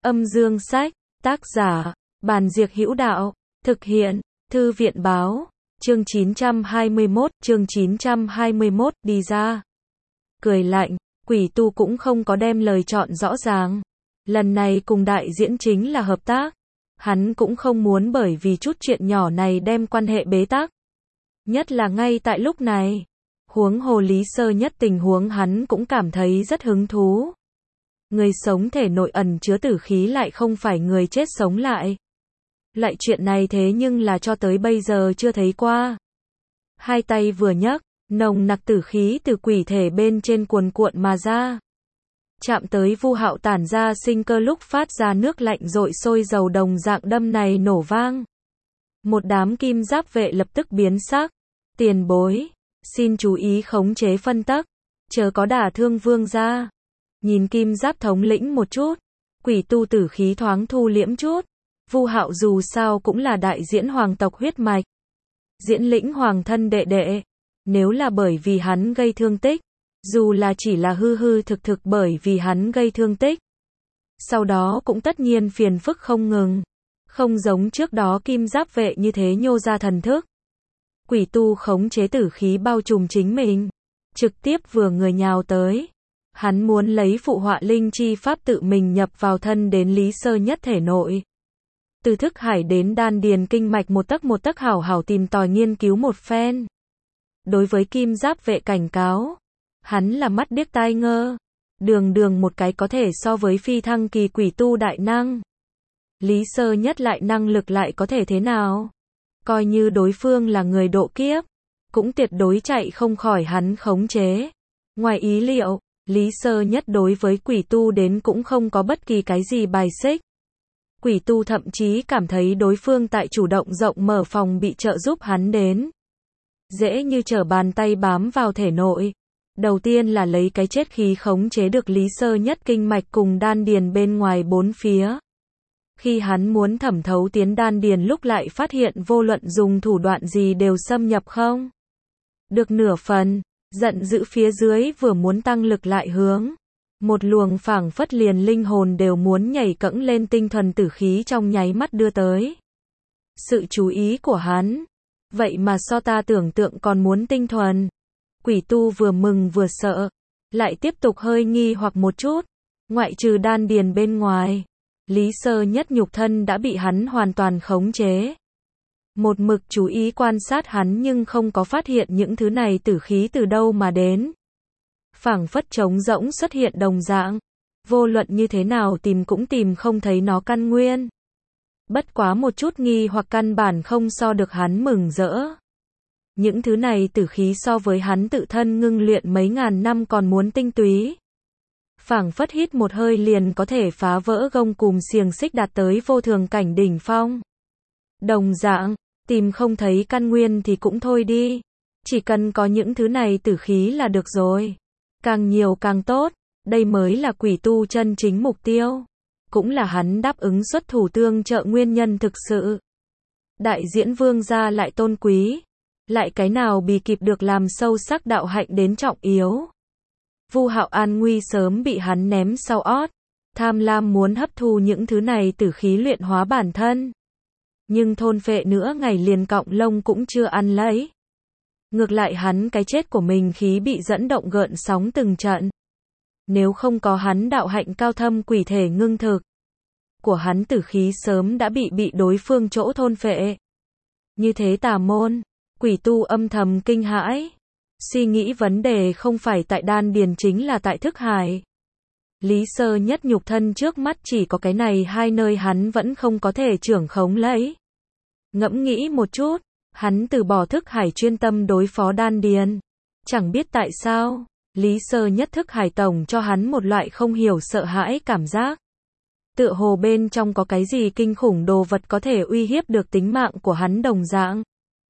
Âm dương sách, tác giả, Bàn Diệc Hữu Đạo, thực hiện, Thư viện báo, chương 921, đi ra. Cười lạnh, Quỷ Tu cũng không có đem lời chọn rõ ràng. Lần này cùng đại diễn chính là hợp tác. Hắn cũng không muốn bởi vì chút chuyện nhỏ này đem quan hệ bế tắc. Nhất là ngay tại lúc này. Huống hồ Lý Sơ Nhất tình huống hắn cũng cảm thấy rất hứng thú. Người sống thể nội ẩn chứa tử khí lại không phải người chết sống lại. Loại chuyện này thế nhưng là cho tới bây giờ chưa thấy qua. Hai tay vừa nhấc, nồng nặc tử khí từ quỷ thể bên trên cuồn cuộn mà ra. Chạm tới Vu Hạo tản ra sinh cơ lúc phát ra nước lạnh rội sôi dầu đồng dạng đâm này nổ vang. Một đám kim giáp vệ lập tức biến sắc. Tiền bối, xin chú ý khống chế phân tắc, chớ có đả thương vương gia. Nhìn kim giáp thống lĩnh một chút, Quỷ Tu tử khí thoáng thu liễm chút. Vu Hạo dù sao cũng là đại diễn hoàng tộc huyết mạch. Diễn lĩnh hoàng thân đệ đệ. Nếu là bởi vì hắn gây thương tích, dù là chỉ là hư hư thực thực bởi vì hắn gây thương tích, sau đó cũng tất nhiên phiền phức không ngừng. Không giống trước đó kim giáp vệ như thế nhô ra thần thức. Quỷ Tu khống chế tử khí bao trùm chính mình, trực tiếp vừa người nhào tới. Hắn muốn lấy phụ họa linh chi pháp tự mình nhập vào thân đến Lý Sơ Nhất thể nội. Từ thức hải đến đan điền kinh mạch một tấc hảo hảo tìm tòi nghiên cứu một phen. Đối với kim giáp vệ cảnh cáo, hắn là mắt điếc tai ngơ. Đường một cái có thể so với phi thăng kỳ Quỷ Tu đại năng. Lý Sơ Nhất lại năng lực lại có thể thế nào? Coi như đối phương là người độ kiếp, cũng tuyệt đối chạy không khỏi hắn khống chế. Ngoài ý liệu, Lý Sơ Nhất đối với Quỷ Tu đến cũng không có bất kỳ cái gì bài xích. Quỷ Tu thậm chí cảm thấy đối phương tại chủ động rộng mở phòng bị trợ giúp hắn đến. Dễ như trở bàn tay bám vào thể nội. Đầu tiên là lấy cái chết khí khống chế được Lý Sơ Nhất kinh mạch cùng đan điền bên ngoài bốn phía. Khi hắn muốn thẩm thấu tiến đan điền lúc lại phát hiện vô luận dùng thủ đoạn gì đều xâm nhập không được nửa phần, giận dữ phía dưới vừa muốn tăng lực lại hướng. Một luồng phảng phất liền linh hồn đều muốn nhảy cẫng lên tinh thuần tử khí trong nháy mắt đưa tới. Sự chú ý của hắn, vậy mà so ta tưởng tượng còn muốn tinh thuần. Quỷ Tu vừa mừng vừa sợ, lại tiếp tục hơi nghi hoặc một chút. Ngoại trừ đan điền bên ngoài, Lý Sơ Nhất nhục thân đã bị hắn hoàn toàn khống chế. Một mực chú ý quan sát hắn nhưng không có phát hiện những thứ này tử khí từ đâu mà đến. Phảng phất trống rỗng xuất hiện đồng dạng. Vô luận như thế nào tìm cũng tìm không thấy nó căn nguyên. Bất quá một chút nghi hoặc căn bản không so được hắn mừng rỡ. Những thứ này tử khí so với hắn tự thân ngưng luyện mấy ngàn năm còn muốn tinh túy. Phảng phất hít một hơi liền có thể phá vỡ gông cùm xiềng xích đạt tới vô thường cảnh đỉnh phong. Đồng dạng, tìm không thấy căn nguyên thì cũng thôi đi. Chỉ cần có những thứ này tử khí là được rồi. Càng nhiều càng tốt, đây mới là Quỷ Tu chân chính mục tiêu. Cũng là hắn đáp ứng xuất thủ tương trợ nguyên nhân thực sự. Đại diễn vương gia lại tôn quý. Lại cái nào bì kịp được làm sâu sắc đạo hạnh đến trọng yếu. Vu Hạo an nguy sớm bị hắn ném sau ót. Tham lam muốn hấp thu những thứ này tử khí luyện hóa bản thân. Nhưng thôn phệ nữa ngày liền cọng lông cũng chưa ăn lấy. Ngược lại hắn cái chết của mình khí bị dẫn động gợn sóng từng trận. Nếu không có hắn đạo hạnh cao thâm quỷ thể ngưng thực, của hắn tử khí sớm đã bị đối phương chỗ thôn phệ. Như thế tà môn, Quỷ Tu âm thầm kinh hãi. Suy nghĩ vấn đề không phải tại đan điền chính là tại thức hải. Lý Sơ Nhất nhục thân trước mắt chỉ có cái này hai nơi hắn vẫn không có thể trưởng khống lấy. Ngẫm nghĩ một chút, hắn từ bỏ thức hải chuyên tâm đối phó đan điền. Chẳng biết tại sao, Lý Sơ Nhất thức hải tổng cho hắn một loại không hiểu sợ hãi cảm giác. Tựa hồ bên trong có cái gì kinh khủng đồ vật có thể uy hiếp được tính mạng của hắn đồng dạng.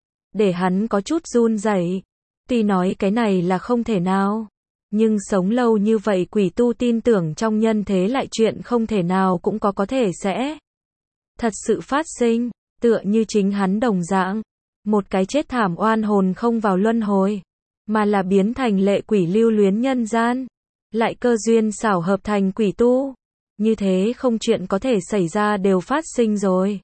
Để hắn có chút run rẩy. Tuy nói cái này là không thể nào, nhưng sống lâu như vậy Quỷ Tu tin tưởng trong nhân thế lại chuyện không thể nào cũng có thể sẽ thật sự phát sinh, tựa như chính hắn đồng dạng. Một cái chết thảm oan hồn không vào luân hồi, mà là biến thành lệ quỷ lưu luyến nhân gian. Lại cơ duyên xảo hợp thành Quỷ Tu. Như thế không chuyện có thể xảy ra đều phát sinh rồi.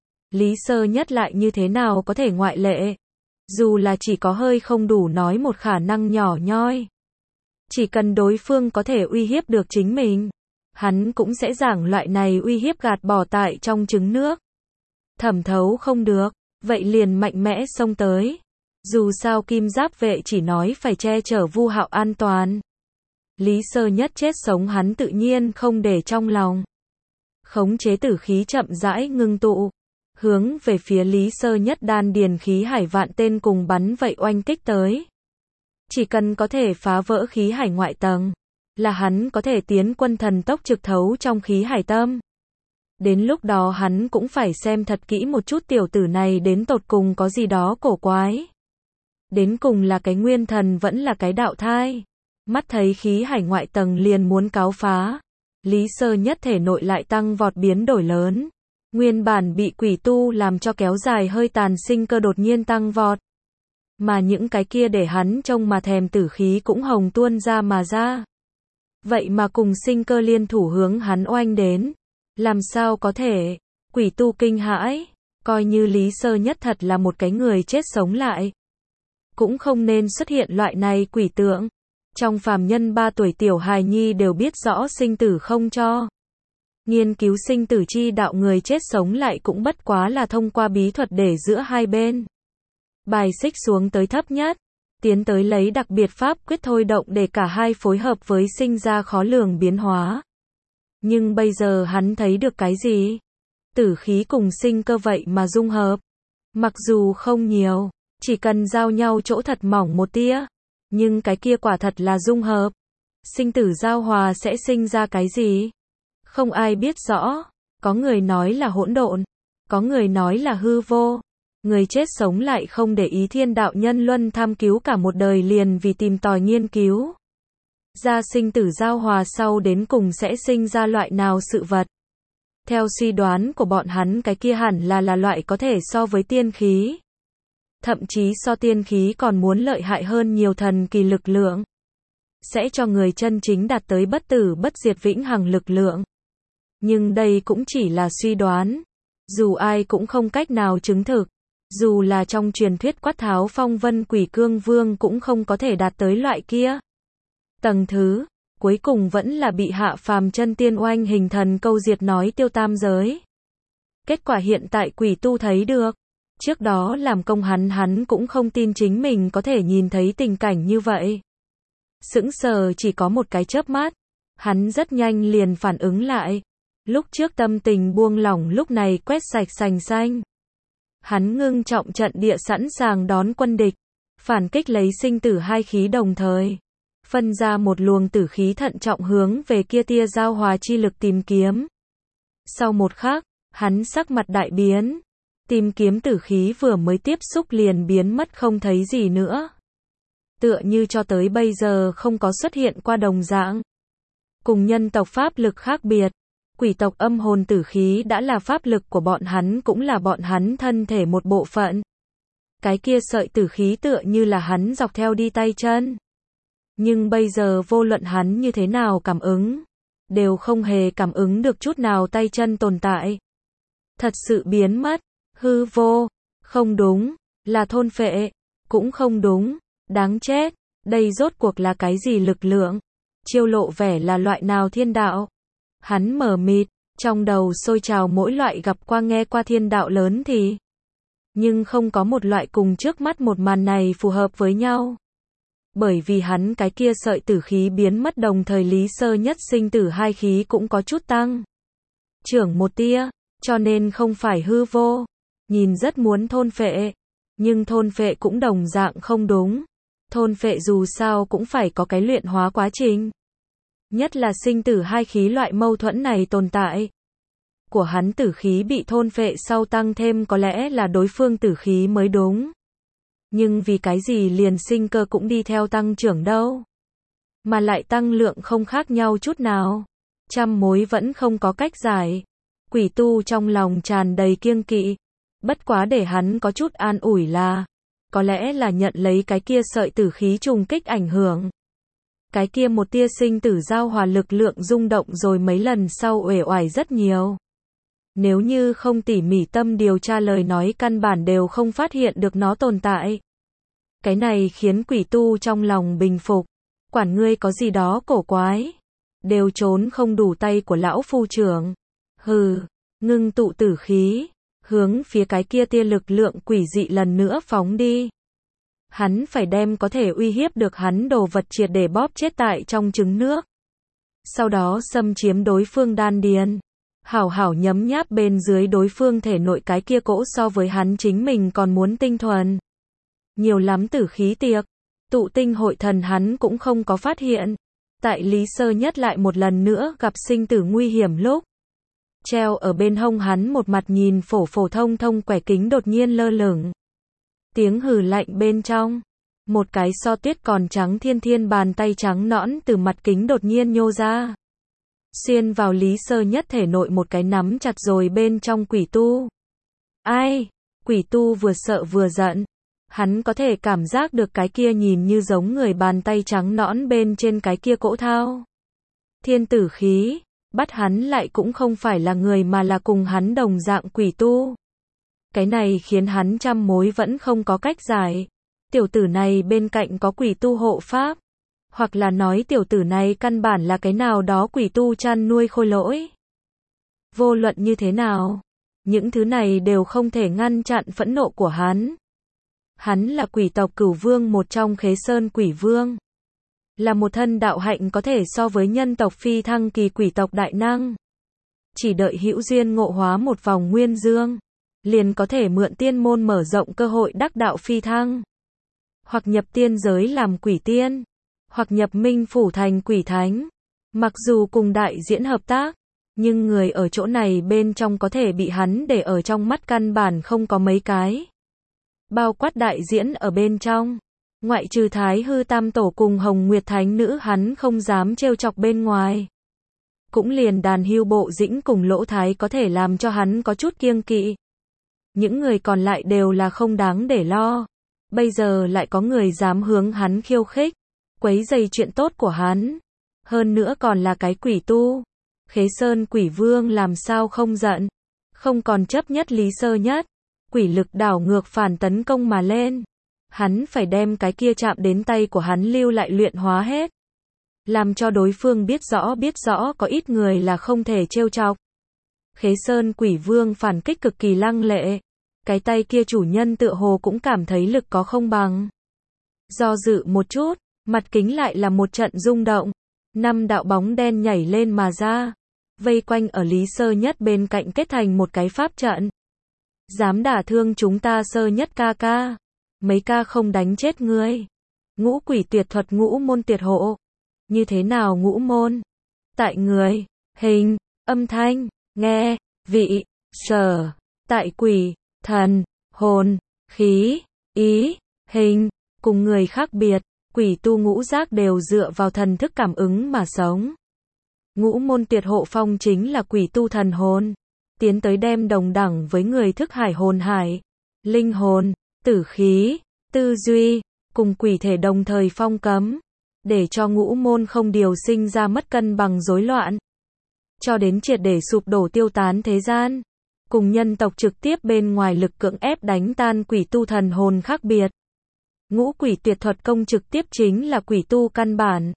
Lý Sơ Nhất lại như thế nào có thể ngoại lệ? Dù là chỉ có hơi không đủ nói một khả năng nhỏ nhoi. Chỉ cần đối phương có thể uy hiếp được chính mình, hắn cũng sẽ giảng loại này uy hiếp gạt bỏ tại trong trứng nước. Thẩm Thấu không được, vậy liền mạnh mẽ xông tới. Dù sao Kim Giáp vệ chỉ nói phải che chở Vu Hạo an toàn. Lý Sơ Nhất chết sống hắn tự nhiên không để trong lòng. Khống chế tử khí chậm rãi ngưng tụ, hướng về phía Lý Sơ Nhất đan điền khí hải vạn tên cùng bắn vậy oanh kích tới. Chỉ cần có thể phá vỡ khí hải ngoại tầng, là hắn có thể tiến quân thần tốc trực thấu trong khí hải tâm. Đến lúc đó hắn cũng phải xem thật kỹ một chút tiểu tử này đến tột cùng có gì đó cổ quái. Đến cùng là cái nguyên thần vẫn là cái đạo thai. Mắt thấy khí hải ngoại tầng liền muốn cáo phá. Lý Sơ Nhất thể nội lại tăng vọt biến đổi lớn. Nguyên bản bị quỷ tu làm cho kéo dài hơi tàn sinh cơ đột nhiên tăng vọt. Mà những cái kia để hắn trông mà thèm tử khí cũng hồng tuôn ra mà ra. Vậy mà cùng sinh cơ liên thủ hướng hắn oanh đến. Làm sao có thể? Quỷ tu kinh hãi. Coi như Lý Sơ Nhất thật là một cái người chết sống lại. Cũng không nên xuất hiện loại này quỷ tượng. Trong phàm nhân 3 tuổi tiểu hài nhi đều biết rõ sinh tử không cho. Nghiên cứu sinh tử chi đạo người chết sống lại cũng bất quá là thông qua bí thuật để giữa hai bên. Bài xích xuống tới thấp nhất. Tiến tới lấy đặc biệt pháp quyết thôi động để cả hai phối hợp với sinh ra khó lường biến hóa. Nhưng bây giờ hắn thấy được cái gì? Tử khí cùng sinh cơ vậy mà dung hợp. Mặc dù không nhiều, chỉ cần giao nhau chỗ thật mỏng một tia. Nhưng cái kia quả thật là dung hợp. Sinh tử giao hòa sẽ sinh ra cái gì? Không ai biết rõ. Có người nói là hỗn độn. Có người nói là hư vô. Người chết sống lại không để ý thiên đạo nhân luân tham cứu cả một đời liền vì tìm tòi nghiên cứu. Ra sinh tử giao hòa sau đến cùng sẽ sinh ra loại nào sự vật. Theo suy đoán của bọn hắn cái kia hẳn là loại có thể so với tiên khí. Thậm chí so tiên khí còn muốn lợi hại hơn nhiều thần kỳ lực lượng. Sẽ cho người chân chính đạt tới bất tử bất diệt vĩnh hằng lực lượng. Nhưng đây cũng chỉ là suy đoán. Dù ai cũng không cách nào chứng thực. Dù là trong truyền thuyết Quát Tháo Phong Vân Quỷ Cương Vương cũng không có thể đạt tới loại kia. Tầng thứ, cuối cùng vẫn là bị hạ phàm chân tiên oanh hình thần câu diệt nói tiêu tam giới. Kết quả hiện tại quỷ tu thấy được. Trước đó làm công hắn cũng không tin chính mình có thể nhìn thấy tình cảnh như vậy. Sững sờ chỉ có một cái chớp mắt. Hắn rất nhanh liền phản ứng lại. Lúc trước tâm tình buông lỏng lúc này quét sạch sành xanh. Hắn ngưng trọng trận địa sẵn sàng đón quân địch. Phản kích lấy sinh tử hai khí đồng thời. Phân ra một luồng tử khí thận trọng hướng về kia tia giao hòa chi lực tìm kiếm. Sau một khắc, hắn sắc mặt đại biến. Tìm kiếm tử khí vừa mới tiếp xúc liền biến mất không thấy gì nữa. Tựa như cho tới bây giờ không có xuất hiện qua đồng dạng. Cùng nhân tộc pháp lực khác biệt. Quỷ tộc âm hồn tử khí đã là pháp lực của bọn hắn cũng là bọn hắn thân thể một bộ phận. Cái kia sợi tử khí tựa như là hắn dọc theo đi tay chân. Nhưng bây giờ vô luận hắn như thế nào cảm ứng, đều không hề cảm ứng được chút nào tay chân tồn tại. Thật sự biến mất, hư vô, không đúng, là thôn phệ, cũng không đúng, đáng chết, đây rốt cuộc là cái gì lực lượng, chiêu lộ vẻ là loại nào thiên đạo. Hắn mờ mịt, trong đầu sôi trào mỗi loại gặp qua nghe qua thiên đạo lớn thì. Nhưng không có một loại cùng trước mắt một màn này phù hợp với nhau. Bởi vì hắn cái kia sợi tử khí biến mất đồng thời Lý Sơ Nhất sinh tử hai khí cũng có chút tăng. Trưởng một tia, cho nên không phải hư vô. Nhìn rất muốn thôn phệ. Nhưng thôn phệ cũng đồng dạng không đúng. Thôn phệ dù sao cũng phải có cái luyện hóa quá trình. Nhất là sinh tử hai khí loại mâu thuẫn này tồn tại. Của hắn tử khí bị thôn phệ sau tăng thêm có lẽ là đối phương tử khí mới đúng. Nhưng vì cái gì liền sinh cơ cũng đi theo tăng trưởng đâu. Mà lại tăng lượng không khác nhau chút nào. Trăm mối vẫn không có cách giải. Quỷ tu trong lòng tràn đầy kiêng kỵ. Bất quá để hắn có chút an ủi là. Có lẽ là nhận lấy cái kia sợi tử khí trùng kích ảnh hưởng. Cái kia một tia sinh tử giao hòa lực lượng rung động rồi mấy lần sau uể oải rất nhiều. Nếu như không tỉ mỉ tâm điều tra lời nói căn bản đều không phát hiện được nó tồn tại. Cái này khiến quỷ tu trong lòng bình phục. Quản ngươi có gì đó cổ quái. Đều trốn không đủ tay của lão phu trưởng. Hừ, ngưng tụ tử khí. Hướng phía cái kia tia lực lượng quỷ dị lần nữa phóng đi. Hắn phải đem có thể uy hiếp được hắn đồ vật triệt để bóp chết tại trong trứng nước. Sau đó xâm chiếm đối phương đan điền. Hảo hảo nhấm nháp bên dưới đối phương thể nội cái kia cỗ so với hắn chính mình còn muốn tinh thuần. Nhiều lắm tử khí tiệc. Tụ tinh hội thần hắn cũng không có phát hiện. Tại Lý Sơ Nhất lại một lần nữa gặp sinh tử nguy hiểm lúc. Treo ở bên hông hắn một mặt nhìn phổ phổ thông thông quẻ kính đột nhiên lơ lửng. Tiếng hừ lạnh bên trong. Một cái so tuyết còn trắng thiên thiên bàn tay trắng nõn từ mặt kính đột nhiên nhô ra. Xuyên vào Lý Sơ Nhất thể nội một cái nắm chặt rồi bên trong quỷ tu. Ai? Quỷ tu vừa sợ vừa giận. Hắn có thể cảm giác được cái kia nhìn như giống người bàn tay trắng nõn bên trên cái kia cỗ thao. Thiên tử khí. Bắt hắn lại cũng không phải là người mà là cùng hắn đồng dạng quỷ tu. Cái này khiến hắn trăm mối vẫn không có cách giải. Tiểu tử này bên cạnh có quỷ tu hộ pháp. Hoặc là nói tiểu tử này căn bản là cái nào đó quỷ tu chăn nuôi khôi lỗi. Vô luận như thế nào, những thứ này đều không thể ngăn chặn phẫn nộ của hắn. Hắn là quỷ tộc Cửu Vương, một trong Khế Sơn quỷ vương. Là một thân đạo hạnh có thể so với nhân tộc phi thăng kỳ quỷ tộc đại năng. Chỉ đợi hữu duyên ngộ hóa một vòng nguyên dương, liền có thể mượn tiên môn mở rộng cơ hội đắc đạo phi thăng. Hoặc nhập tiên giới làm quỷ tiên, hoặc nhập minh phủ thành quỷ thánh. Mặc dù cùng đại diễn hợp tác, nhưng người ở chỗ này bên trong có thể bị hắn để ở trong mắt căn bản không có mấy cái. Bao quát đại diễn ở bên trong, ngoại trừ Thái Hư Tam Tổ cùng Hồng Nguyệt Thánh Nữ hắn không dám trêu chọc bên ngoài. Cũng liền Đàn Hưu Bộ Dĩnh cùng Lỗ Thái có thể làm cho hắn có chút kiêng kỵ. Những người còn lại đều là không đáng để lo. Bây giờ lại có người dám hướng hắn khiêu khích, quấy rầy chuyện tốt của hắn. Hơn nữa còn là cái quỷ tu. Khế Sơn quỷ vương làm sao không giận. Không còn chấp nhất Lý Sơ Nhất. Quỷ lực đảo ngược phản tấn công mà lên. Hắn phải đem cái kia chạm đến tay của hắn lưu lại luyện hóa hết. Làm cho đối phương biết rõ có ít người là không thể trêu chọc. Khế Sơn quỷ vương phản kích cực kỳ lăng lệ. Cái tay kia chủ nhân tựa hồ cũng cảm thấy lực có không bằng. Do dự một chút, mặt kính lại là một trận rung động. 5 đạo bóng đen nhảy lên mà ra. Vây quanh ở Lý Sơ Nhất bên cạnh kết thành một cái pháp trận. Dám đả thương chúng ta Sơ Nhất ca ca. Mấy ca không đánh chết ngươi. Ngũ quỷ tuyệt thuật ngũ môn tuyệt hộ. Như thế nào ngũ môn? Tại người, hình, âm thanh, nghe, vị, sở. Tại quỷ, thần, hồn, khí, ý, hình. Cùng người khác biệt, quỷ tu ngũ giác đều dựa vào thần thức cảm ứng mà sống. Ngũ môn tuyệt hộ phong chính là quỷ tu thần hồn. Tiến tới đem đồng đẳng với người thức hải hồn hải, linh hồn, tử khí, tư duy, cùng quỷ thể đồng thời phong cấm. Để cho ngũ môn không điều sinh ra mất cân bằng rối loạn. Cho đến triệt để sụp đổ tiêu tán thế gian. Cùng nhân tộc trực tiếp bên ngoài lực cưỡng ép đánh tan quỷ tu thần hồn khác biệt. Ngũ quỷ tuyệt thuật công trực tiếp chính là quỷ tu căn bản.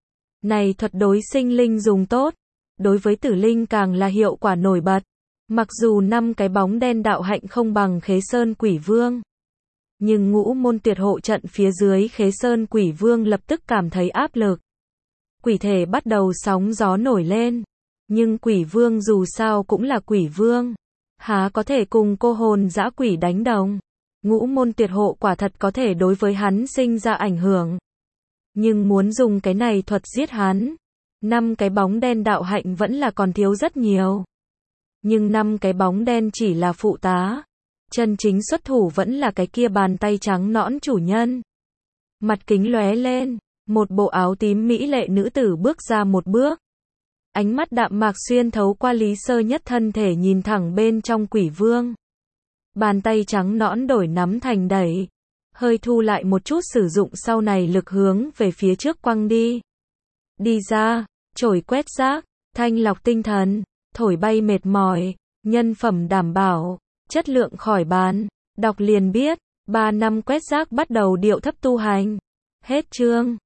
Này thuật đối sinh linh dùng tốt. Đối với tử linh càng là hiệu quả nổi bật. Mặc dù 5 cái bóng đen đạo hạnh không bằng Khế Sơn quỷ vương. Nhưng ngũ môn tuyệt hộ trận phía dưới Khế Sơn quỷ vương lập tức cảm thấy áp lực. Quỷ thể bắt đầu sóng gió nổi lên. Nhưng quỷ vương dù sao cũng là quỷ vương. Há có thể cùng cô hồn dã quỷ đánh đồng. Ngũ môn tuyệt hộ quả thật có thể đối với hắn sinh ra ảnh hưởng. Nhưng muốn dùng cái này thuật giết hắn. 5 cái bóng đen đạo hạnh vẫn là còn thiếu rất nhiều. Nhưng 5 cái bóng đen chỉ là phụ tá. Chân chính xuất thủ vẫn là cái kia bàn tay trắng nõn chủ nhân. Mặt kính lóe lên, một bộ áo tím mỹ lệ nữ tử bước ra một bước. Ánh mắt đạm mạc xuyên thấu qua Lý Sơ Nhất thân thể nhìn thẳng bên trong quỷ vương. Bàn tay trắng nõn đổi nắm thành đẩy. Hơi thu lại một chút sử dụng sau này lực hướng về phía trước quăng đi. Đi ra, chổi quét rác, thanh lọc tinh thần, thổi bay mệt mỏi, nhân phẩm đảm bảo, chất lượng khỏi bàn. Đọc liền biết, 3 năm quét rác bắt đầu điệu thấp tu hành. Hết chương.